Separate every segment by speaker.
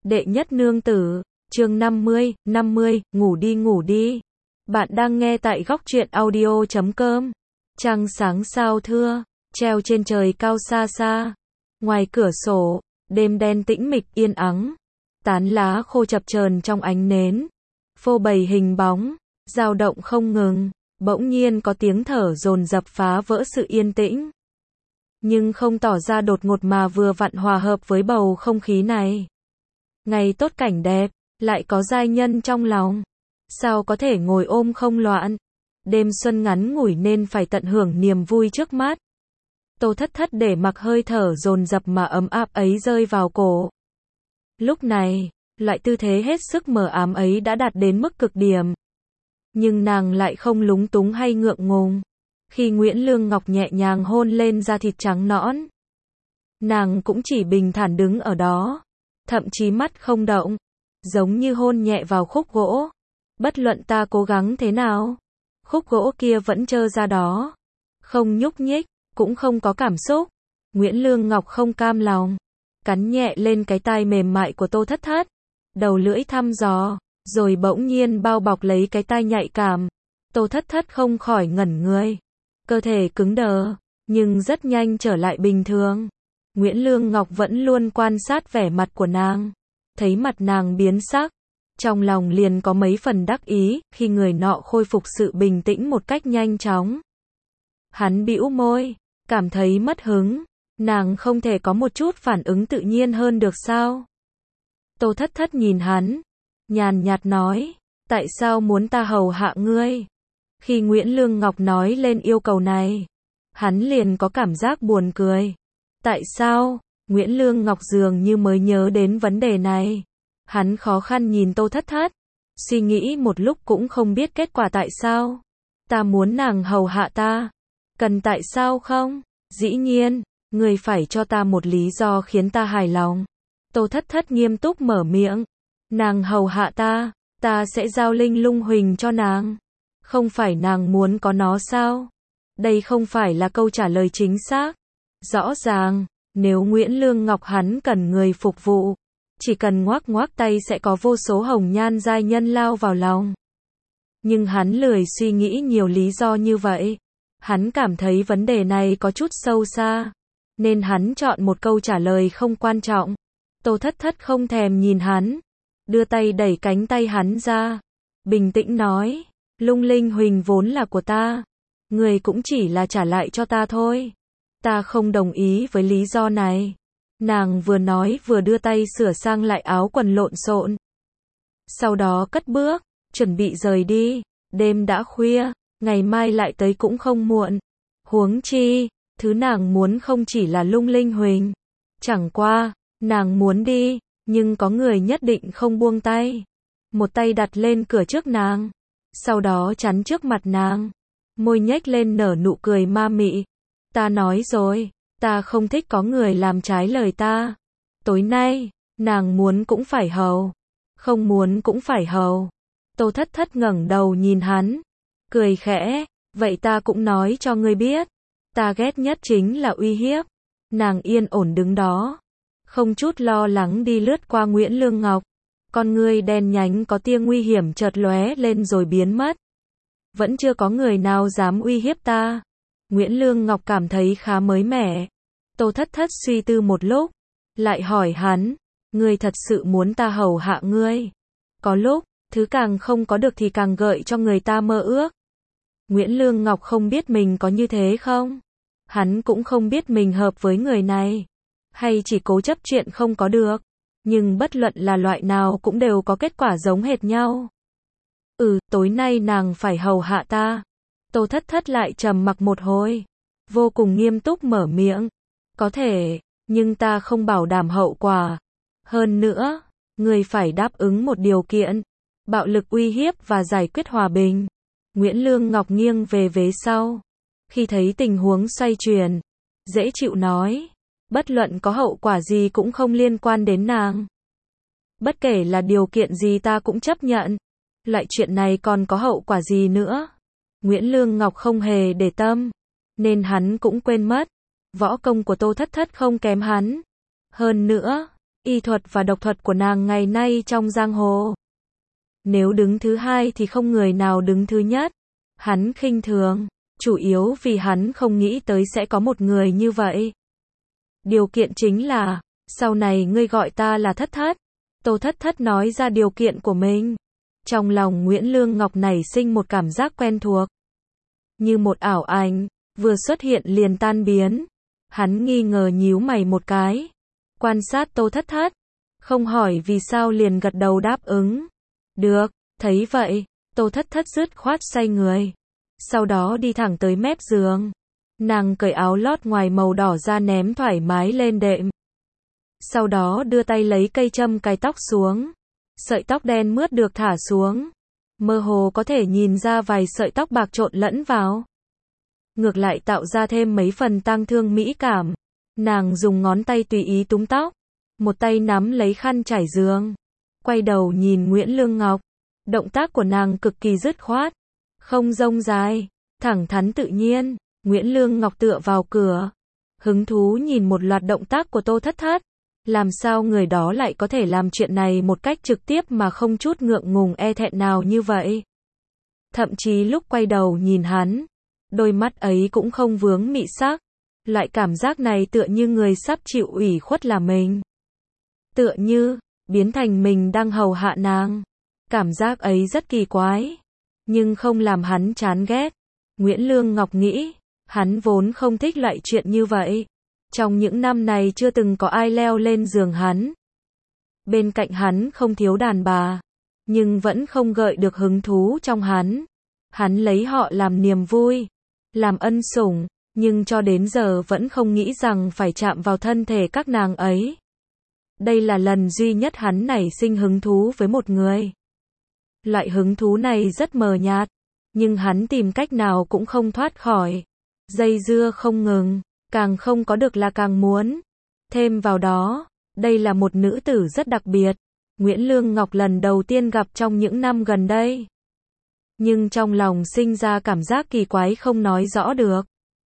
Speaker 1: Đệ nhất nương tử, chương 50, ngủ đi. Bạn đang nghe tại góc truyện audio.com. Trăng sáng sao thưa, treo trên trời cao xa xa. Ngoài cửa sổ, đêm đen tĩnh mịch yên ắng. Tán lá khô chập chờn trong ánh nến. Phô bày hình bóng, dao động không ngừng. Bỗng nhiên có tiếng thở dồn dập phá vỡ sự yên tĩnh. Nhưng không tỏ ra đột ngột mà vừa vặn hòa hợp với bầu không khí này. Ngày tốt cảnh đẹp, lại có giai nhân trong lòng. Sao có thể ngồi ôm không loạn. Đêm xuân ngắn ngủi nên phải tận hưởng niềm vui trước mắt. Tô Thất Thất để mặc hơi thở dồn dập mà ấm áp ấy rơi vào cổ. Lúc này, loại tư thế hết sức mờ ám ấy đã đạt đến mức cực điểm. Nhưng nàng lại không lúng túng hay ngượng ngùng. Khi Nguyễn Lương Ngọc nhẹ nhàng hôn lên da thịt trắng nõn, nàng cũng chỉ bình thản đứng ở đó, thậm chí mắt không động, giống như hôn nhẹ vào khúc gỗ. Bất luận ta cố gắng thế nào, khúc gỗ kia vẫn trơ ra đó, không nhúc nhích, cũng không có cảm xúc. Nguyễn Lương Ngọc không cam lòng, cắn nhẹ lên cái tai mềm mại của Tô Thất Thất, đầu lưỡi thăm dò, rồi bỗng nhiên bao bọc lấy cái tai nhạy cảm. Tô Thất Thất không khỏi ngẩn người, cơ thể cứng đờ, nhưng rất nhanh trở lại bình thường. Nguyễn Lương Ngọc vẫn luôn quan sát vẻ mặt của nàng, thấy mặt nàng biến sắc, trong lòng liền có mấy phần đắc ý, khi người nọ khôi phục sự bình tĩnh một cách nhanh chóng. Hắn bĩu môi, cảm thấy mất hứng, nàng không thể có một chút phản ứng tự nhiên hơn được sao? Tô Thất Thất nhìn hắn, nhàn nhạt nói, tại sao muốn ta hầu hạ ngươi? Khi Nguyễn Lương Ngọc nói lên yêu cầu này, hắn liền có cảm giác buồn cười. Tại sao? Nguyễn Lương Ngọc dường như mới nhớ đến vấn đề này. Hắn khó khăn nhìn Tô Thất Thất, suy nghĩ một lúc cũng không biết kết quả tại sao. Ta muốn nàng hầu hạ ta. Cần tại sao không? Dĩ nhiên, người phải cho ta một lý do khiến ta hài lòng. Tô Thất Thất nghiêm túc mở miệng. Nàng hầu hạ ta, ta sẽ giao linh lung huỳnh cho nàng. Không phải nàng muốn có nó sao? Đây không phải là câu trả lời chính xác. Rõ ràng, nếu Nguyễn Lương Ngọc hắn cần người phục vụ, chỉ cần ngoác ngoác tay sẽ có vô số hồng nhan giai nhân lao vào lòng. Nhưng hắn lười suy nghĩ nhiều lý do như vậy. Hắn cảm thấy vấn đề này có chút sâu xa, nên hắn chọn một câu trả lời không quan trọng. Tô Thất Thất không thèm nhìn hắn, đưa tay đẩy cánh tay hắn ra, bình tĩnh nói, lung linh huỳnh vốn là của ta, người cũng chỉ là trả lại cho ta thôi. Ta không đồng ý với lý do này. Nàng vừa nói vừa đưa tay sửa sang lại áo quần lộn xộn. Sau đó cất bước, chuẩn bị rời đi. Đêm đã khuya, ngày mai lại tới cũng không muộn. Huống chi, thứ nàng muốn không chỉ là lung linh huỳnh. Chẳng qua, nàng muốn đi, nhưng có người nhất định không buông tay. Một tay đặt lên cửa trước nàng, sau đó chắn trước mặt nàng, môi nhếch lên nở nụ cười ma mị. Ta nói rồi, ta không thích có người làm trái lời ta. Tối nay, nàng muốn cũng phải hầu, không muốn cũng phải hầu. Tô Thất Thất ngẩng đầu nhìn hắn, cười khẽ, vậy ta cũng nói cho ngươi biết, ta ghét nhất chính là uy hiếp. Nàng yên ổn đứng đó, không chút lo lắng đi lướt qua Nguyễn Lương Ngọc, con ngươi đen nhánh có tia nguy hiểm chợt lóe lên rồi biến mất. Vẫn chưa có người nào dám uy hiếp ta. Nguyễn Lương Ngọc cảm thấy khá mới mẻ. Tô Thất Thất suy tư một lúc, lại hỏi hắn, ngươi thật sự muốn ta hầu hạ ngươi? Có lúc, thứ càng không có được thì càng gợi cho người ta mơ ước. Nguyễn Lương Ngọc không biết mình có như thế không? Hắn cũng không biết mình hợp với người này, hay chỉ cố chấp chuyện không có được. Nhưng bất luận là loại nào cũng đều có kết quả giống hệt nhau. Tối nay nàng phải hầu hạ ta. Tô Thất Thất lại trầm mặc một hồi, vô cùng nghiêm túc mở miệng. Có thể, nhưng ta không bảo đảm hậu quả. Hơn nữa, người phải đáp ứng một điều kiện, bạo lực uy hiếp và giải quyết hòa bình. Nguyễn Lương Ngọc nghiêng về vế sau, khi thấy tình huống xoay chuyển, dễ chịu nói, bất luận có hậu quả gì cũng không liên quan đến nàng. Bất kể là điều kiện gì ta cũng chấp nhận. Loại chuyện này còn có hậu quả gì nữa? Nguyễn Lương Ngọc không hề để tâm, nên hắn cũng quên mất. Võ công của Tô Thất Thất không kém hắn. Hơn nữa, y thuật và độc thuật của nàng ngày nay trong giang hồ. Nếu đứng thứ hai thì không người nào đứng thứ nhất. Hắn khinh thường, chủ yếu vì hắn không nghĩ tới sẽ có một người như vậy. Điều kiện chính là, sau này ngươi gọi ta là Thất Thất. Tô Thất Thất nói ra điều kiện của mình. Trong lòng Nguyễn Lương Ngọc nảy sinh một cảm giác quen thuộc. Như một ảo ảnh, vừa xuất hiện liền tan biến. Hắn nghi ngờ nhíu mày một cái. Quan sát Tô Thất Thất. Không hỏi vì sao liền gật đầu đáp ứng. Được, thấy vậy, Tô Thất Thất dứt khoát xoay người. Sau đó đi thẳng tới mép giường. Nàng cởi áo lót ngoài màu đỏ ra ném thoải mái lên đệm. Sau đó đưa tay lấy cây châm cài tóc xuống. Sợi tóc đen mướt được thả xuống. Mơ hồ có thể nhìn ra vài sợi tóc bạc trộn lẫn vào. Ngược lại tạo ra thêm mấy phần tang thương mỹ cảm. Nàng dùng ngón tay tùy ý túm tóc. Một tay nắm lấy khăn trải giường. Quay đầu nhìn Nguyễn Lương Ngọc. Động tác của nàng cực kỳ dứt khoát. Không rông dài. Thẳng thắn tự nhiên. Nguyễn Lương Ngọc tựa vào cửa. Hứng thú nhìn một loạt động tác của Tô Thất Thất. Làm sao người đó lại có thể làm chuyện này một cách trực tiếp mà không chút ngượng ngùng e thẹn nào như vậy. Thậm chí lúc quay đầu nhìn hắn, đôi mắt ấy cũng không vướng mị sắc. Loại cảm giác này tựa như người sắp chịu ủy khuất là mình. Tựa như, biến thành mình đang hầu hạ nàng. Cảm giác ấy rất kỳ quái. Nhưng không làm hắn chán ghét. Nguyễn Lương Ngọc nghĩ, hắn vốn không thích loại chuyện như vậy. Trong những năm này chưa từng có ai leo lên giường hắn. Bên cạnh hắn không thiếu đàn bà. Nhưng vẫn không gợi được hứng thú trong hắn. Hắn lấy họ làm niềm vui. Làm ân sủng. Nhưng cho đến giờ vẫn không nghĩ rằng phải chạm vào thân thể các nàng ấy. Đây là lần duy nhất hắn nảy sinh hứng thú với một người. Loại hứng thú này rất mờ nhạt. Nhưng hắn tìm cách nào cũng không thoát khỏi. Dây dưa không ngừng. Càng không có được là càng muốn. Thêm vào đó, đây là một nữ tử rất đặc biệt. Nguyễn Lương Ngọc lần đầu tiên gặp trong những năm gần đây. Nhưng trong lòng sinh ra cảm giác kỳ quái không nói rõ được.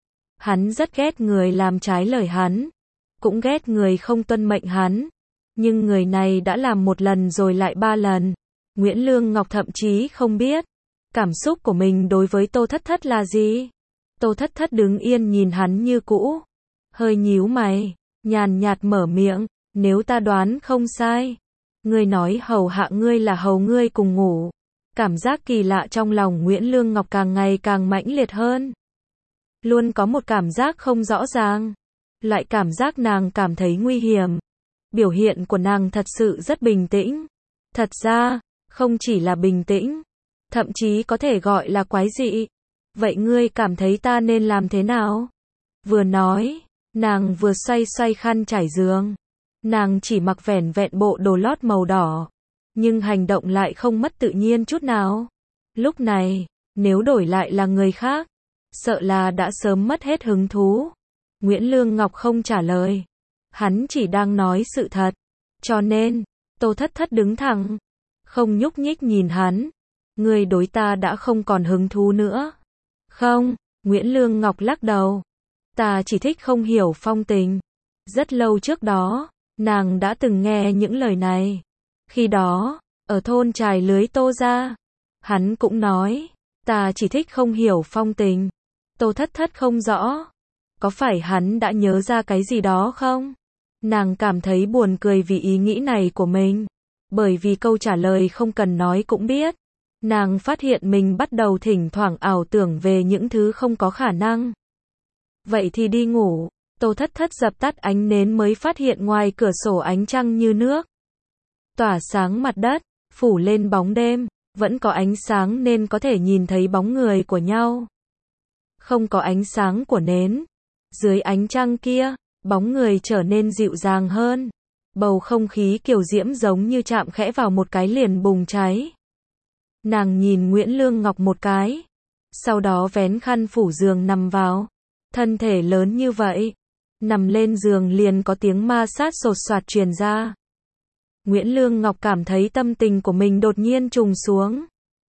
Speaker 1: Hắn rất ghét người làm trái lời hắn. Cũng ghét người không tuân mệnh hắn. Nhưng người này đã làm một lần rồi lại ba lần. Nguyễn Lương Ngọc thậm chí không biết. Cảm xúc của mình đối với Tô Thất Thất là gì? Tô Thất Thất đứng yên nhìn hắn như cũ. Hơi nhíu mày, nhàn nhạt mở miệng, nếu ta đoán không sai. Ngươi nói hầu hạ ngươi là hầu ngươi cùng ngủ. Cảm giác kỳ lạ trong lòng Nguyễn Lương Ngọc càng ngày càng mãnh liệt hơn. Luôn có một cảm giác không rõ ràng. Lại cảm giác nàng cảm thấy nguy hiểm. Biểu hiện của nàng thật sự rất bình tĩnh. Thật ra, không chỉ là bình tĩnh. Thậm chí có thể gọi là quái dị. Vậy ngươi cảm thấy ta nên làm thế nào? Vừa nói, nàng vừa xoay xoay khăn trải giường. Nàng chỉ mặc vẻn vẹn bộ đồ lót màu đỏ. Nhưng hành động lại không mất tự nhiên chút nào. Lúc này, nếu đổi lại là người khác, sợ là đã sớm mất hết hứng thú. Nguyễn Lương Ngọc không trả lời. Hắn chỉ đang nói sự thật. Cho nên, Tô Thất Thất đứng thẳng. Không nhúc nhích nhìn hắn. Ngươi đối ta đã không còn hứng thú nữa. Không, Nguyễn Lương Ngọc lắc đầu. Ta chỉ thích không hiểu phong tình. Rất lâu trước đó, nàng đã từng nghe những lời này. Khi đó, ở thôn Trài Lưới Tô gia, hắn cũng nói, ta chỉ thích không hiểu phong tình. Tô Thất Thất không rõ. Có phải hắn đã nhớ ra cái gì đó không? Nàng cảm thấy buồn cười vì ý nghĩ này của mình. Bởi vì câu trả lời không cần nói cũng biết. Nàng phát hiện mình bắt đầu thỉnh thoảng ảo tưởng về những thứ không có khả năng. Vậy thì đi ngủ. Tô Thất Thất dập tắt ánh nến mới phát hiện ngoài cửa sổ ánh trăng như nước. Tỏa sáng mặt đất, phủ lên bóng đêm, vẫn có ánh sáng nên có thể nhìn thấy bóng người của nhau. Không có ánh sáng của nến. Dưới ánh trăng kia, bóng người trở nên dịu dàng hơn. Bầu không khí kiều diễm giống như chạm khẽ vào một cái liền bùng cháy. Nàng nhìn Nguyễn Lương Ngọc một cái. Sau đó vén khăn phủ giường nằm vào. Thân thể lớn như vậy. Nằm lên giường liền có tiếng ma sát sột soạt truyền ra. Nguyễn Lương Ngọc cảm thấy tâm tình của mình đột nhiên trùng xuống.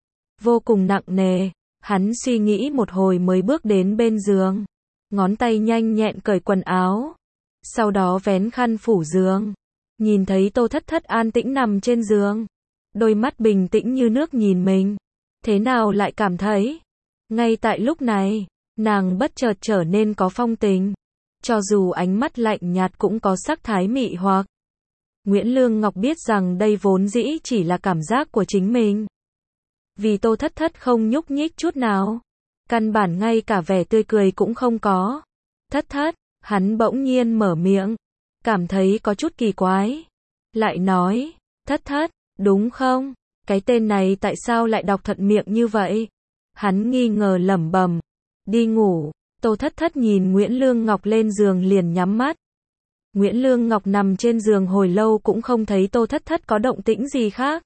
Speaker 1: Vô cùng nặng nề. Hắn suy nghĩ một hồi mới bước đến bên giường. Ngón tay nhanh nhẹn cởi quần áo. Sau đó vén khăn phủ giường. nhìn thấy Tô Thất Thất an tĩnh nằm trên giường, đôi mắt bình tĩnh như nước nhìn mình, thế nào lại cảm thấy, ngay tại lúc này, nàng bất chợt trở nên có phong tình, cho dù ánh mắt lạnh nhạt cũng có sắc thái mị hoặc. Nguyễn Lương Ngọc biết rằng đây vốn dĩ chỉ là cảm giác của chính mình. Vì Tô Thất Thất không nhúc nhích chút nào, căn bản ngay cả vẻ tươi cười cũng không có. Thất Thất, hắn bỗng nhiên mở miệng, cảm thấy có chút kỳ quái. Lại nói, Thất Thất, đúng không? Cái tên này tại sao lại đọc thuận miệng như vậy? Hắn nghi ngờ lẩm bẩm, đi ngủ. Tô Thất Thất nhìn Nguyễn Lương Ngọc lên giường liền nhắm mắt. Nguyễn Lương Ngọc nằm trên giường hồi lâu cũng không thấy Tô Thất Thất có động tĩnh gì khác.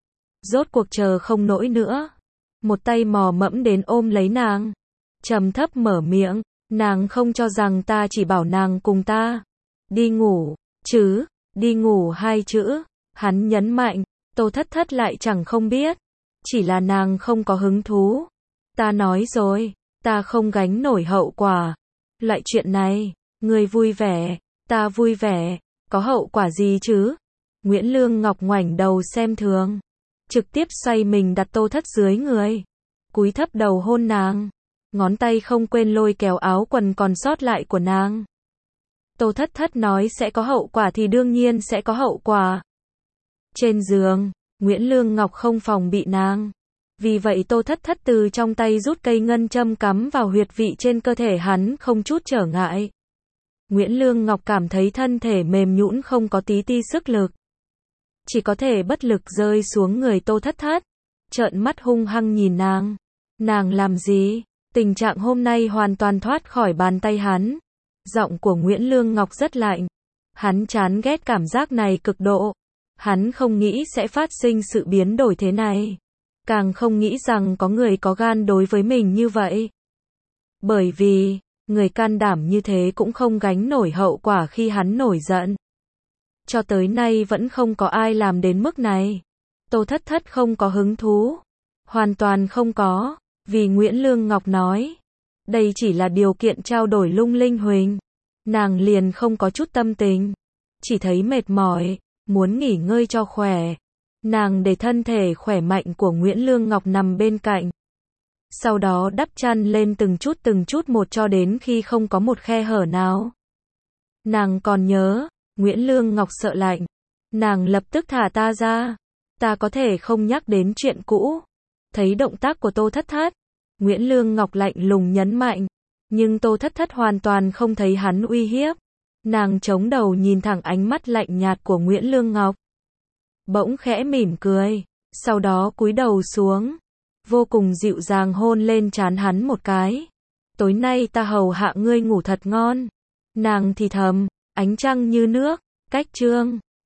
Speaker 1: Rốt cuộc chờ không nổi nữa, một tay mò mẫm đến ôm lấy nàng, trầm thấp mở miệng, nàng không cho rằng ta chỉ bảo nàng cùng ta đi ngủ, chứ, đi ngủ hai chữ, hắn nhấn mạnh, Tô Thất Thất lại chẳng không biết, chỉ là nàng không có hứng thú. Ta nói rồi, ta không gánh nổi hậu quả. Loại chuyện này, người vui vẻ, ta vui vẻ, có hậu quả gì chứ? Nguyễn Lương Ngọc ngoảnh đầu xem thường, trực tiếp xoay mình đặt Tô Thất dưới người, cúi thấp đầu hôn nàng, ngón tay không quên lôi kéo áo quần còn sót lại của nàng. Tô Thất Thất nói sẽ có hậu quả thì đương nhiên sẽ có hậu quả. Trên giường, Nguyễn Lương Ngọc không phòng bị nàng. Vì vậy Tô Thất Thất từ trong tay rút cây ngân châm cắm vào huyệt vị trên cơ thể hắn không chút trở ngại. Nguyễn Lương Ngọc cảm thấy thân thể mềm nhũn không có tí ti sức lực. Chỉ có thể bất lực rơi xuống người Tô Thất Thất. Trợn mắt hung hăng nhìn nàng. Nàng làm gì? Tình trạng hôm nay hoàn toàn thoát khỏi bàn tay hắn. Giọng của Nguyễn Lương Ngọc rất lạnh. Hắn chán ghét cảm giác này cực độ. Hắn không nghĩ sẽ phát sinh sự biến đổi thế này. Càng không nghĩ rằng có người có gan đối với mình như vậy. Bởi vì, người can đảm như thế cũng không gánh nổi hậu quả khi hắn nổi giận. Cho tới nay vẫn không có ai làm đến mức này. Tô Thất Thất không có hứng thú. Hoàn toàn không có, vì Nguyễn Lương Ngọc nói. Đây chỉ là điều kiện trao đổi lung linh huỳnh. Nàng liền không có chút tâm tình. Chỉ thấy mệt mỏi, muốn nghỉ ngơi cho khỏe. Nàng để thân thể khỏe mạnh của Nguyễn Lương Ngọc nằm bên cạnh. Sau đó đắp chăn lên từng chút một cho đến khi không có một khe hở nào. Nàng còn nhớ, Nguyễn Lương Ngọc sợ lạnh. Nàng lập tức thả ta ra. Ta có thể không nhắc đến chuyện cũ. Thấy động tác của Tô Thất Thất, Nguyễn Lương Ngọc lạnh lùng nhấn mạnh. Nhưng Tô Thất Thất hoàn toàn không thấy hắn uy hiếp. Nàng chống đầu nhìn thẳng ánh mắt lạnh nhạt của Nguyễn Lương Ngọc. Bỗng khẽ mỉm cười, sau đó cúi đầu xuống, vô cùng dịu dàng hôn lên trán hắn một cái. Tối nay ta hầu hạ ngươi ngủ thật ngon. Nàng thì thầm, ánh trăng như nước, cách chương.